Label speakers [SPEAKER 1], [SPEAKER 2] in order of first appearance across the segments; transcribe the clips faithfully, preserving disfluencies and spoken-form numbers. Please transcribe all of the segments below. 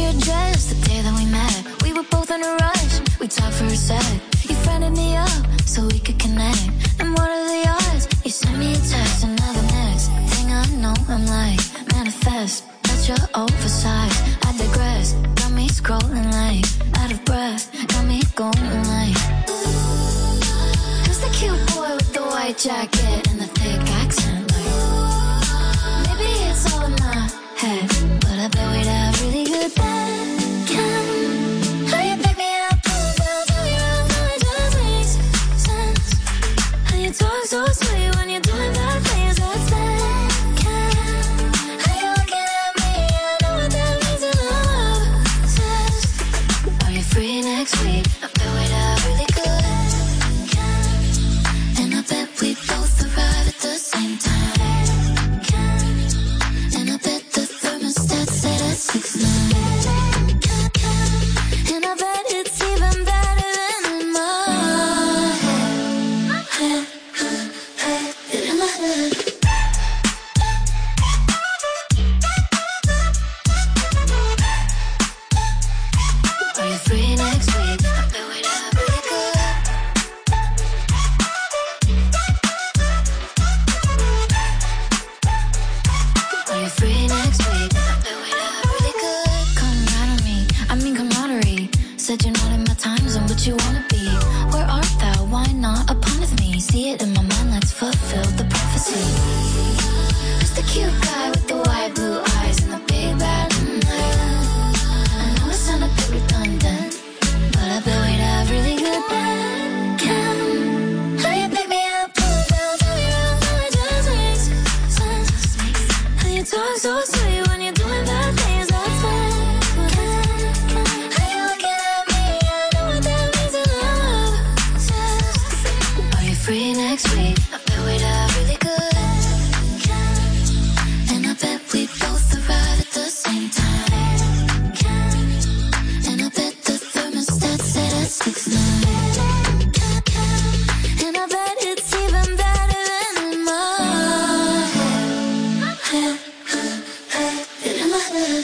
[SPEAKER 1] your dress the day that we met. We were both in a rush, we talked for a sec. You friended me up so we could connect. And what are the odds? You sent me a text and now the next thing I know I'm like, manifest. But you're oversized, I digress. Got me scrolling like, out of breath. Got me going like, who's the cute boy with the white jacket and the thick accent? Like, maybe it's all in my head, but I bet we'd have really good bacon. How you pick me up, pull down, turn me around, now it just makes sense. And you talk so sweet when you're doing that things that's bacon. How you looking at me, I know what that means in love says. Are you free next week? I bet we'd have really good bacon. And I bet we both arrive at the same time. And I bet the thermostat set at six nine. And I bet it's even better than in my head. In my head. Are you free next week? I bet we'd have really good. Are you free next week? I bet we'd have really good. Come right on me, I mean camaraderie. Said you're not in my time zone, but you wanna be. Where art thou? Why not upon with me? See it in my mind, let's fulfill the prophecy. Who's the cute guy with the white blue eyes and the big bad night? I know it sound a bit redundant, but I bet we'd have really good bacon. How you pick me up, pull down, turn me around, now it just makes sense. And you talk so sweet when you're doing bad things that's bacon. How you looking at me, I know what that means in love says. Are you free next week? I bet we'd have really good bacon. And I bet we both arrive at the same time. And I bet the thermostat set at six nine. And I bet it's even better than in my head. In my head.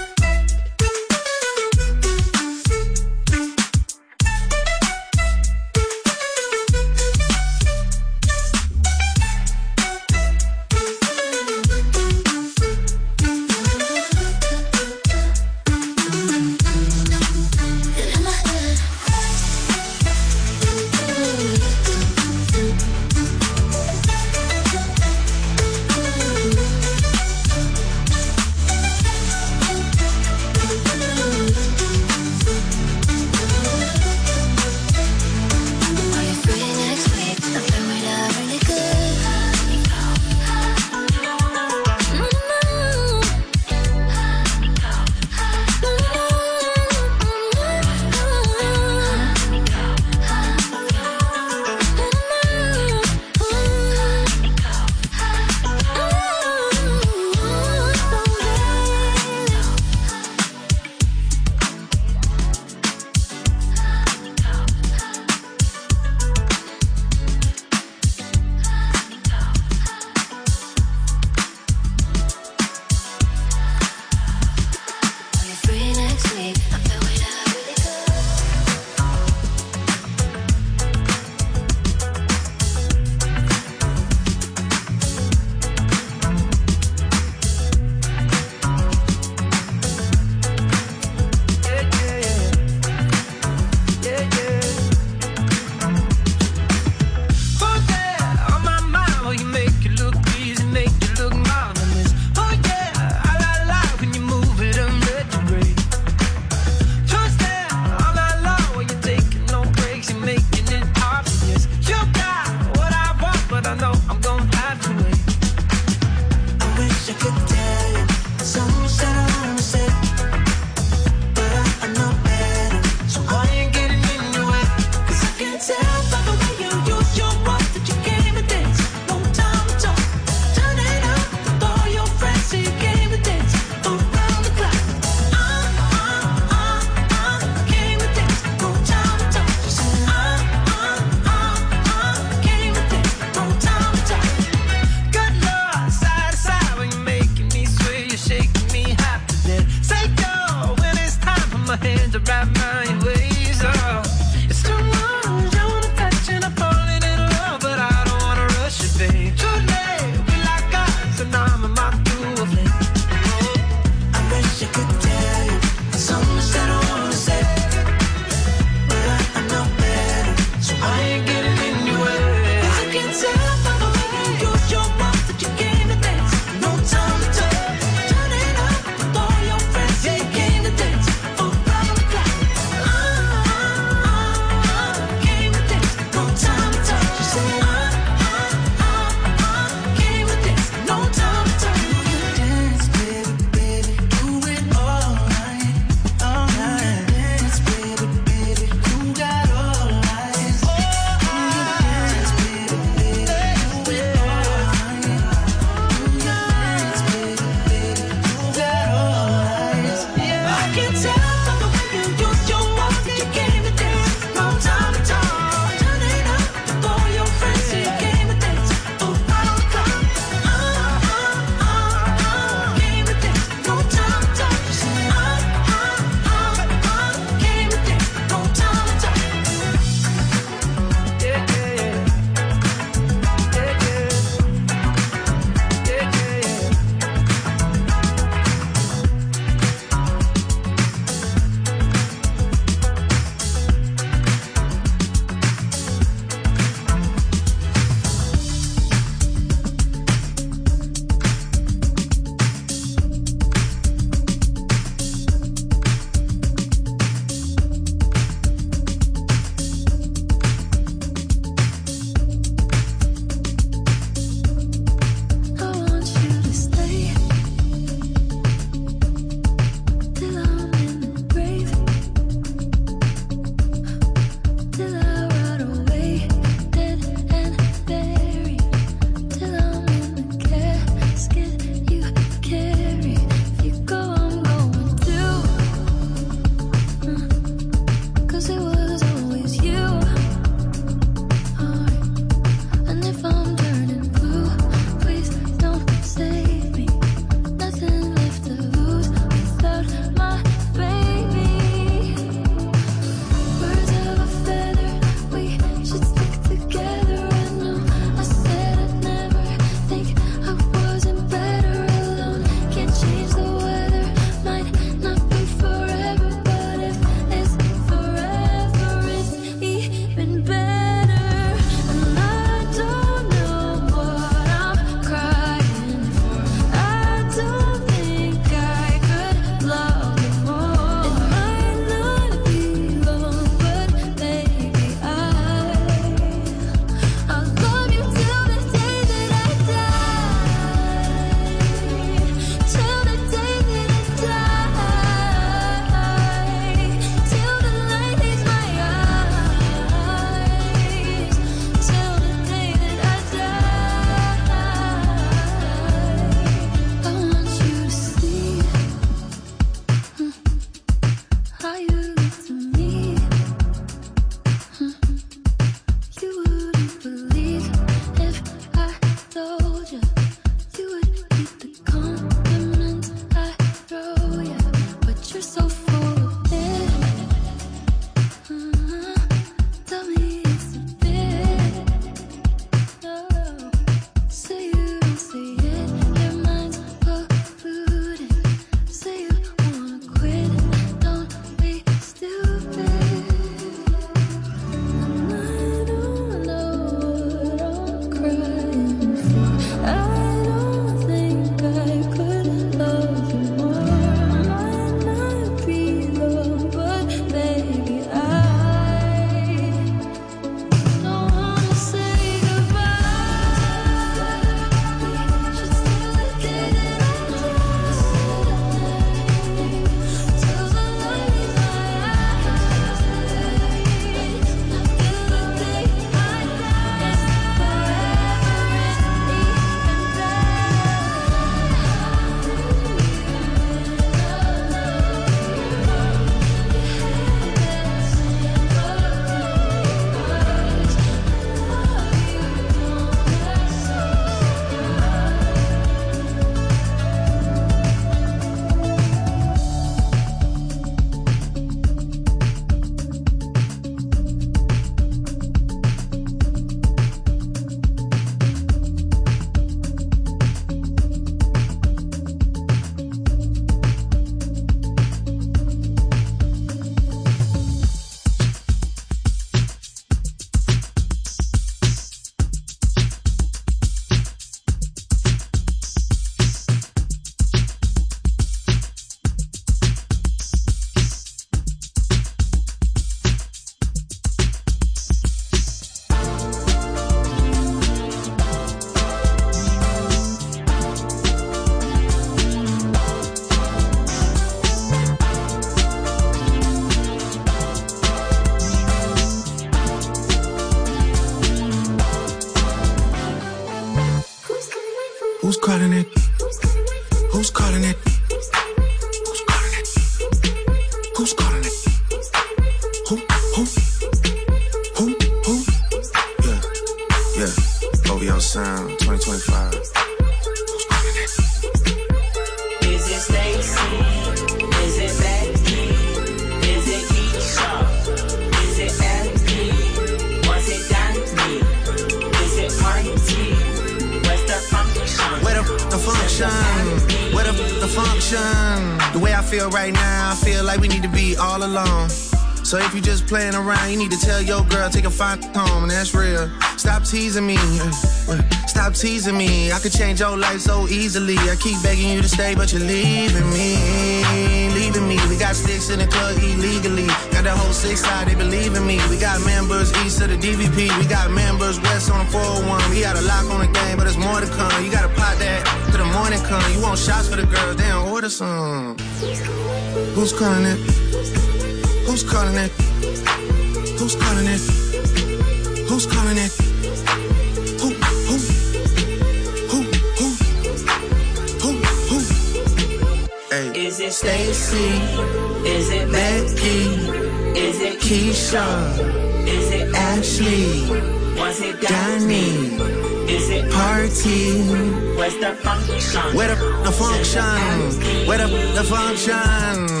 [SPEAKER 2] Who's calling it? Who's calling it? Who's calling it? Who? Who? Who? Who? Yeah, yeah. O V O Sound twenty twenty-five. Who's calling it?
[SPEAKER 3] Is it Stacy? Is it Becky? Is it Keisha? Is it Ellie? Was it Danny? Is it Party? Where's the function?
[SPEAKER 2] Where the, the function? Where the, the function? The way I feel right now, I feel like we need to be all alone. So if you just playing around, you need to tell your girl, take a fine home, and that's real. Stop teasing me, stop teasing me. I could change your life so easily. I keep begging you to stay, but you're leaving me, leaving me. We got sticks in the club illegally. Got the whole six side, they believe in me. We got members east of the D V P. We got members west on the four oh one. We got a lock on the game, but there's more to come. You gotta pot that till the morning come. You want shots for the girls, they don't order some. Who's calling it? Who's calling it? Who's calling it? Who's calling it? Who, who? Who, who? Who, who? Hey.
[SPEAKER 3] Is it Stacy? Is it Becky? Is it Keisha? Is it Ashley? Was it Danny? Is it Party? Where's the function?
[SPEAKER 2] Where the, the function? Where the, the function?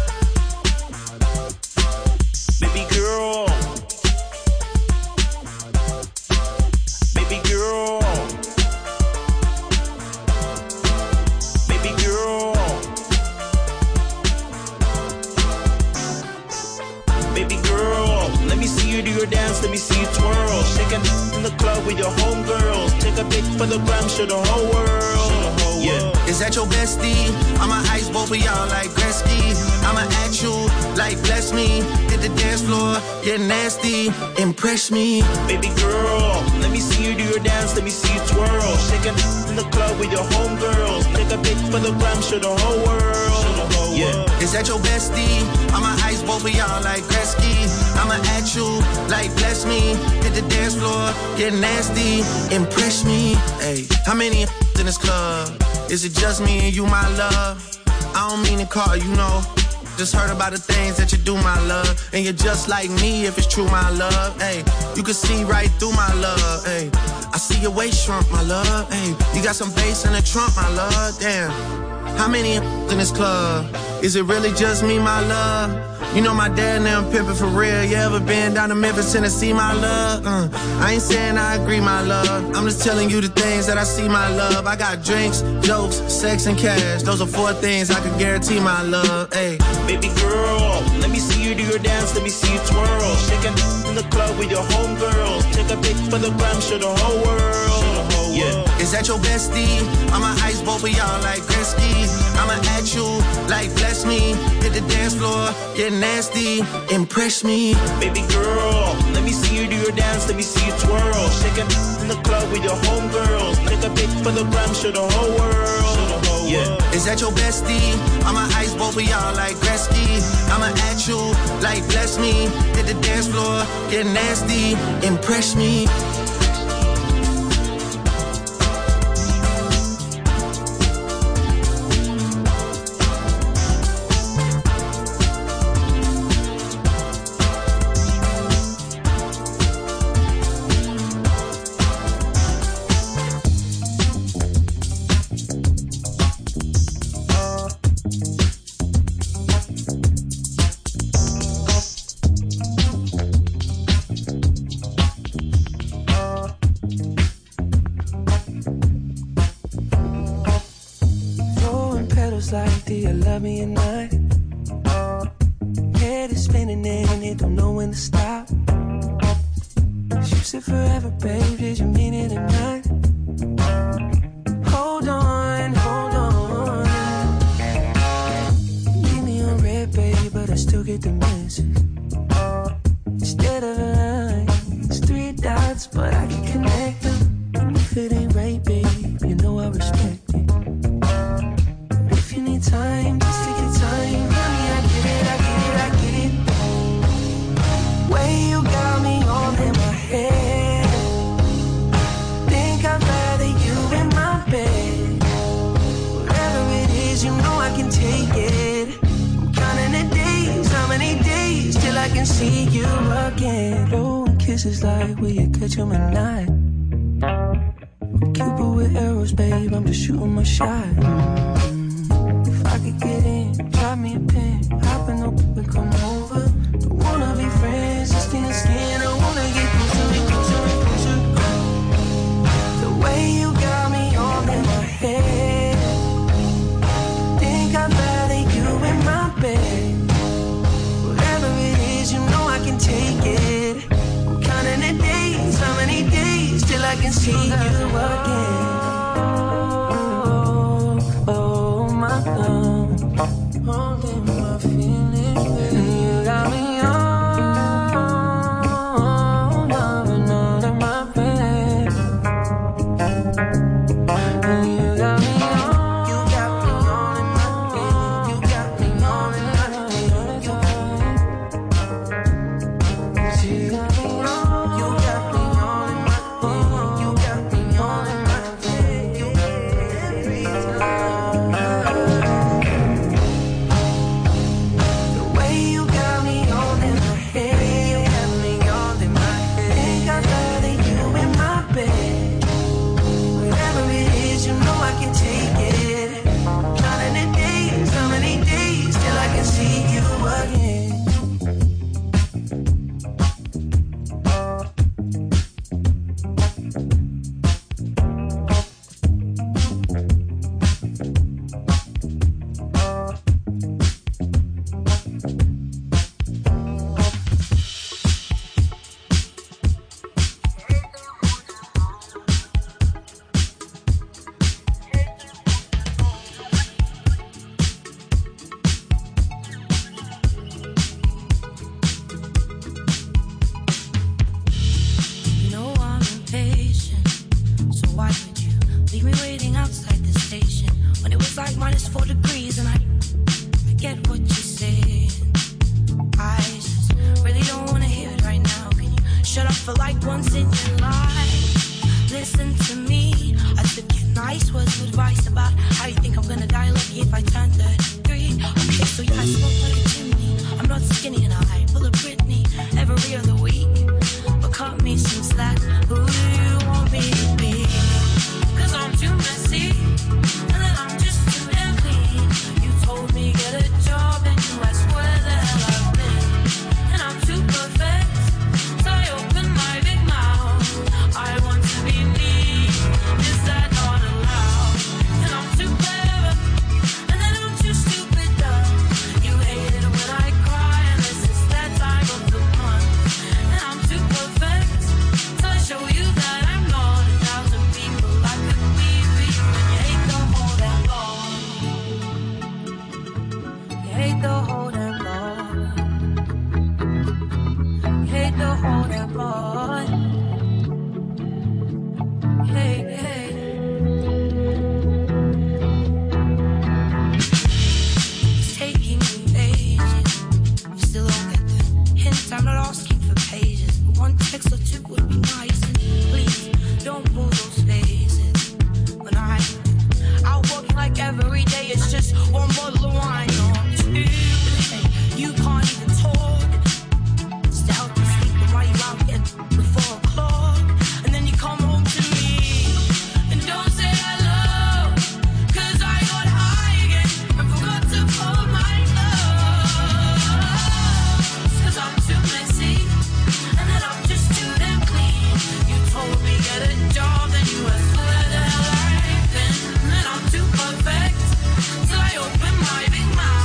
[SPEAKER 4] Baby girl, baby girl, baby girl, baby girl. Let me see you do your dance, let me see you twirl. Shaking in the club with your homegirls. Take a pic for the gram, show the whole world. Yeah.
[SPEAKER 2] Is that your bestie? I'ma ice both of y'all like Gretzky. I'ma at you like bless me. Hit the dance floor, get nasty, impress me.
[SPEAKER 4] Baby girl, let me see you do your dance, let me see you twirl. Shaking in the club with your homegirls. Take a pic for the gram, show the whole world. Yeah.
[SPEAKER 2] Is that your bestie? I'ma ice both of y'all like Gretzky. I'ma at you like bless me. Hit the dance floor, get nasty, impress me. Hey, how many in this club? Is it just me and you, my love? I don't mean to call you, know. Just heard about the things that you do, my love. And you're just like me if it's true, my love. Hey, you can see right through my love. Hey, I see your waist shrunk, my love. Hey, you got some bass in the trunk, my love. Damn, how many in this club? Is it really just me, my love? You know my dad and them pimpin' for real. You ever been down to Memphis, Tennessee, my love? Uh, I ain't saying I agree, my love. I'm just telling you the things that I see, my love. I got drinks, jokes, sex, and cash. Those are four things I can guarantee, my love. Hey,
[SPEAKER 4] baby girl, let me see you do your dance, let me see you twirl. Shaking in the club with your homegirls. Take a pic for the gram, show the whole world. Yeah.
[SPEAKER 2] Is that your bestie? I'ma ice both of y'all like Gretzky. I'ma at you like bless me. Hit the dance floor, get nasty, impress me.
[SPEAKER 4] Baby girl, let me see you do your dance, let me see you twirl. Shaking in the club with your homegirls. Take a pic for the gram, show the whole world. Yeah.
[SPEAKER 2] Is that your bestie? I'ma ice both of y'all like Gretzky. I'ma at you like bless me. Hit the dance floor, get nasty, impress me.
[SPEAKER 5] Like, do you love me or not? Head is spinning and it don't know when to stop. You said forever, babe, did you mean it or not? Hold on, hold on. Leave me on red, baby, but I still get the message. Instead of lines, three dots, but I can connect them. And if it ain't right, babe, you know I respect it. Time, just take your time, honey, I get it, I get it, I get it. Way you got me all in my head. Think I'd rather you in my bed. Whatever it is, you know I can take it. I'm counting the days, how many days till I can see you again. Blowing kisses like, will you catch them at night? I'm Cupid with arrows, babe, I'm just shooting my shot. Mm-hmm. If I could get in, drop me a pin, hop in the whip and come over. Don't wanna be friends, just skin to skin, I wanna get closer and closer and closer. The way you got me all in my head, think I'd rather you in my bed. Whatever it is, you know I can take it. I'm counting the days, how many days till I can see you again. Oh, oh my God, holding my feelings, and you got me on, loving under my bed. And you got me on, you got me on in my bed, you got me on in my bed. You got me on, you got me on in my bed, you got me on in my bed, you got me every time. The way you got me all in my head, you got me all in my head. Think I'd rather you in my bed. Whatever it is, you know I can take it. Counting the days, how many days till I can see you again. You know I'm impatient, so why would you leave me waiting outside the station when it was like minus four degrees and I, I get what you're saying. I just really don't want to hear it right now. Can you shut up for like once in your life? Listen to me, I took your nice words of advice about how you think I'm gonna die lucky if I turn thirty-three. Okay, so yeah, I smoke like a chimney. I'm not skinny and I pull a Britney every other week. But cut me some slack, who do you want me to be? Cause I'm too messy, and then I'm just too damn clean. You told me get a job and you asked where the hell I've been. And I'm too perfect, so I open my big mouth. I want to be me, is that not allowed? And I'm too clever, and then I'm too stupid dumb. You hate it when I cry, and this is that time of the month. And I'm too perfect, so I show you that I'm not a thousand people I could be for you. And you hate the whole damn long. You hate the whole damn long. You hate the whole damn long. Hey, hey. It's taking me ages. You still don't get the hint. I'm not asking for pages, but one text or two would be nice. And please don't pull those faces when I out working like every day. It's just one bottle of wine or two. Hey, you can't even talk. Stay out to sleep while you out getting with four o'clock, and then you come home to me and don't say hello. Cause I got high again and forgot to pull my clothes. Cause I'm too messy, and then I'm just too damn clean. You told me get a job, then you asked where the hell I've been. And then I'm too perfect, so I open my big mouth.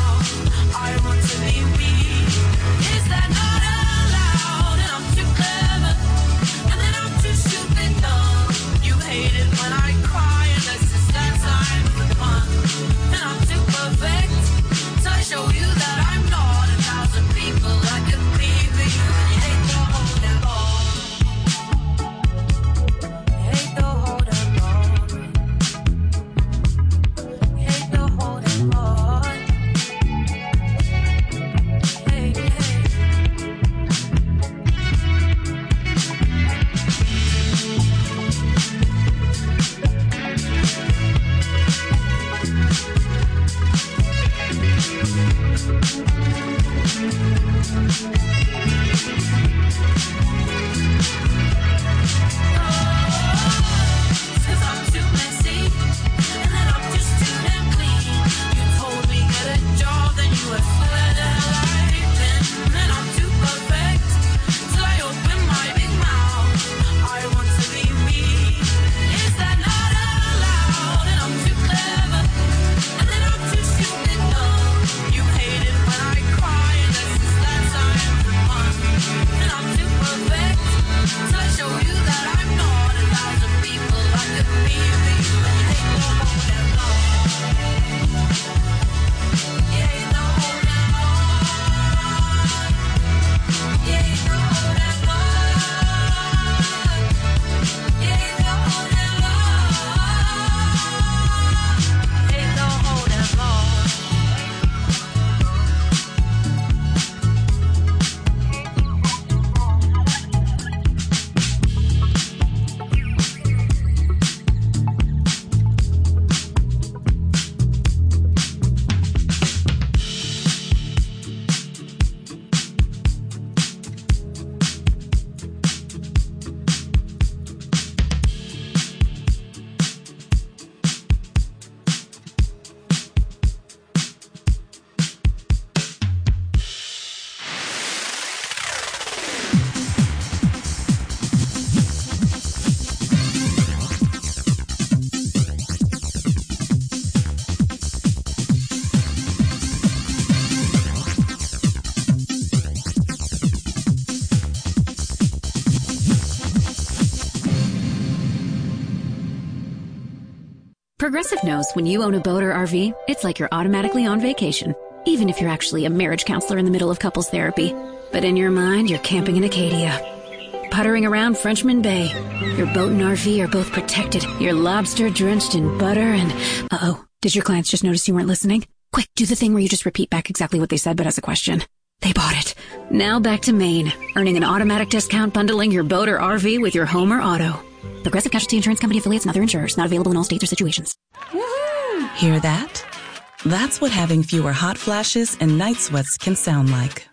[SPEAKER 6] Progressive knows when you own a boat or R V, it's like you're automatically on vacation, even if you're actually a marriage counselor in the middle of couples therapy. But in your mind, you're camping in Acadia, puttering around Frenchman Bay. Your boat and R V are both protected. You're lobster drenched in butter and... Uh-oh, did your clients just notice you weren't listening? Quick, do the thing where you just repeat back exactly what they said but as a question. They bought it. Now back to Maine, earning an automatic discount bundling your boat or R V with your home or auto. Progressive Casualty Insurance Company affiliates and other insurers. Not available in all states or situations.
[SPEAKER 7] Woohoo! Hear that? That's what having fewer hot flashes and night sweats can sound like.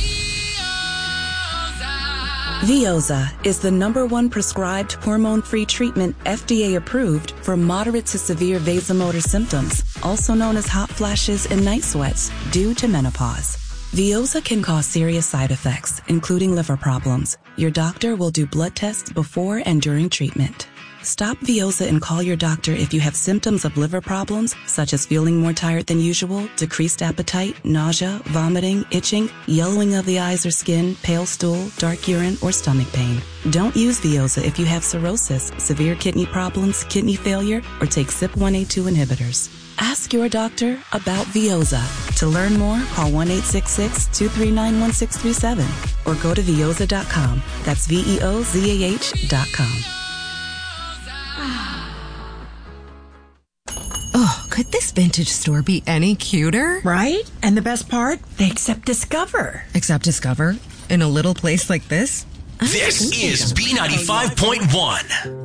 [SPEAKER 7] Veoza is the number one prescribed hormone-free treatment F D A approved for moderate to severe vasomotor symptoms, also known as hot flashes and night sweats, due to menopause. Veoza can cause serious side effects, including liver problems. Your doctor will do blood tests before and during treatment. Stop Veoza and call your doctor if you have symptoms of liver problems, such as feeling more tired than usual, decreased appetite, nausea, vomiting, itching, yellowing of the eyes or skin, pale stool, dark urine, or stomach pain. Don't use Veoza if you have cirrhosis, severe kidney problems, kidney failure, or take C Y P one A two inhibitors. Ask your doctor about Veoza. To learn more, call one eight six six, two three nine, one six three seven or go to veoza dot com. That's V E O Z A H dot com.
[SPEAKER 8] Oh, could this vintage store be any cuter?
[SPEAKER 9] Right? And the best part? They accept Discover.
[SPEAKER 8] Accept Discover? In a little place like this?
[SPEAKER 10] This is B ninety-five point one.